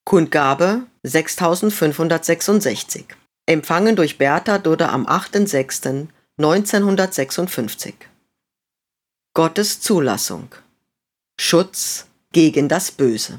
Kundgabe 6566. Empfangen durch Bertha Dudde am 8.6.1956. Gottes Zulassung. Schutz gegen das Böse.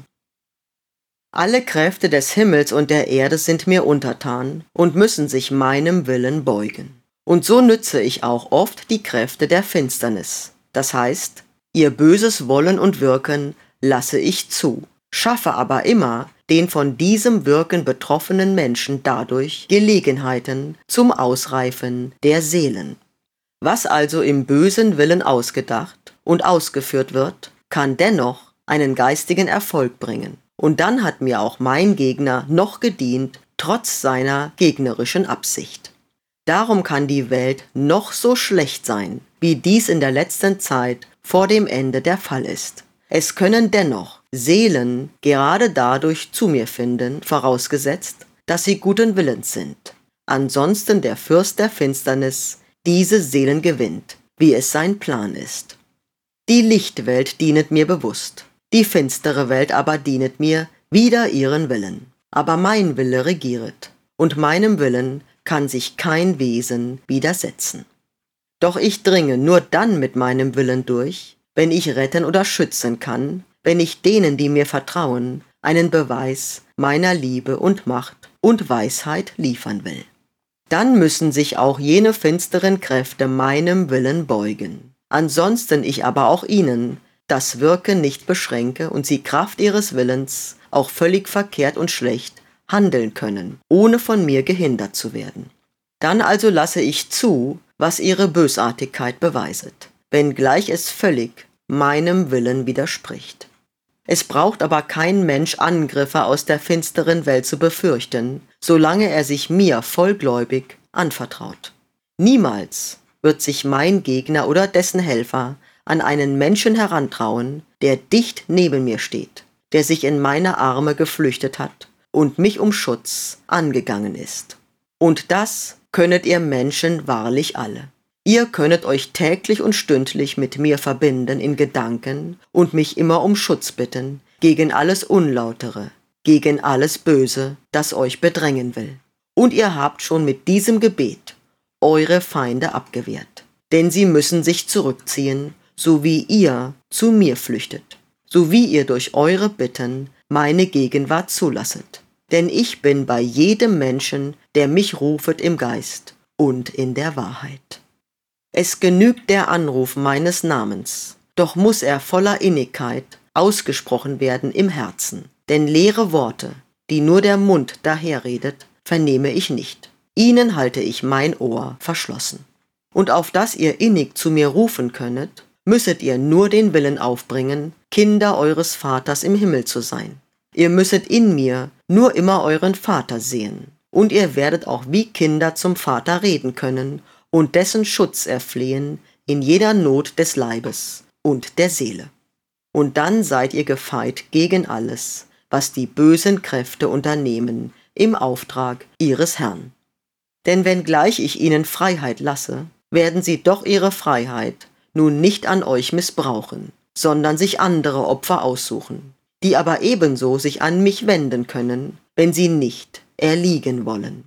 Alle Kräfte des Himmels und der Erde sind mir untertan und müssen sich meinem Willen beugen. Und so nütze ich auch oft die Kräfte der Finsternis. Das heißt, ihr böses Wollen und Wirken lasse ich zu, schaffe aber immer den von diesem Wirken betroffenen Menschen dadurch Gelegenheiten zum Ausreifen der Seelen. Was also im bösen Willen ausgedacht und ausgeführt wird, kann dennoch einen geistigen Erfolg bringen. Und dann hat mir auch mein Gegner noch gedient, trotz seiner gegnerischen Absicht. Darum kann die Welt noch so schlecht sein, wie dies in der letzten Zeit vor dem Ende der Fall ist. Es können dennoch Seelen gerade dadurch zu mir finden, vorausgesetzt, dass sie guten Willens sind. Ansonsten der Fürst der Finsternis diese Seelen gewinnt, wie es sein Plan ist. Die Lichtwelt dienet mir bewusst, die finstere Welt aber dienet mir wider ihren Willen. Aber mein Wille regieret, und meinem Willen kann sich kein Wesen widersetzen. Doch ich dringe nur dann mit meinem Willen durch, wenn ich retten oder schützen kann, wenn ich denen, die mir vertrauen, einen Beweis meiner Liebe und Macht und Weisheit liefern will. Dann müssen sich auch jene finsteren Kräfte meinem Willen beugen. Ansonsten ich aber auch ihnen das Wirken nicht beschränke und sie Kraft ihres Willens auch völlig verkehrt und schlecht handeln können, ohne von mir gehindert zu werden. Dann also lasse ich zu, was ihre Bösartigkeit beweiset, wenngleich es völlig meinem Willen widerspricht. Es braucht aber kein Mensch Angriffe aus der finsteren Welt zu befürchten, solange er sich mir vollgläubig anvertraut. Niemals wird sich mein Gegner oder dessen Helfer an einen Menschen herantrauen, der dicht neben mir steht, der sich in meine Arme geflüchtet hat und mich um Schutz angegangen ist. Und das könnet ihr Menschen wahrlich alle. Ihr könnet euch täglich und stündlich mit mir verbinden in Gedanken und mich immer um Schutz bitten gegen alles Unlautere, gegen alles Böse, das euch bedrängen will. Und ihr habt schon mit diesem Gebet eure Feinde abgewehrt. Denn sie müssen sich zurückziehen, so wie ihr zu mir flüchtet, so wie ihr durch eure Bitten meine Gegenwart zulasset. Denn ich bin bei jedem Menschen, der mich rufet im Geist und in der Wahrheit. Es genügt der Anruf meines Namens, doch muss er voller Innigkeit ausgesprochen werden im Herzen. Denn leere Worte, die nur der Mund daherredet, vernehme ich nicht. Ihnen halte ich mein Ohr verschlossen. Und auf dass ihr innig zu mir rufen könnet, müsset ihr nur den Willen aufbringen, Kinder eures Vaters im Himmel zu sein. Ihr müsset in mir nur immer euren Vater sehen, und ihr werdet auch wie Kinder zum Vater reden können und dessen Schutz erflehen in jeder Not des Leibes und der Seele. Und dann seid ihr gefeit gegen alles, was die bösen Kräfte unternehmen im Auftrag ihres Herrn. Denn wenngleich ich ihnen Freiheit lasse, werden sie doch ihre Freiheit nun nicht an euch missbrauchen, sondern sich andere Opfer aussuchen, die aber ebenso sich an mich wenden können, wenn sie nicht erliegen wollen.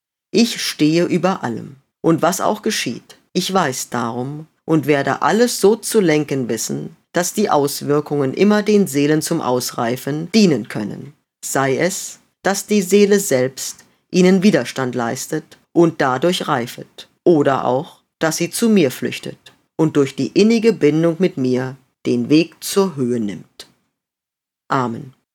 Ich stehe über allem, und was auch geschieht, ich weiß darum und werde alles so zu lenken wissen, dass die Auswirkungen immer den Seelen zum Ausreifen dienen können, sei es, dass die Seele selbst ihnen Widerstand leistet und dadurch reifet, oder auch, dass sie zu mir flüchtet und durch die innige Bindung mit mir den Weg zur Höhe nimmt. Amen.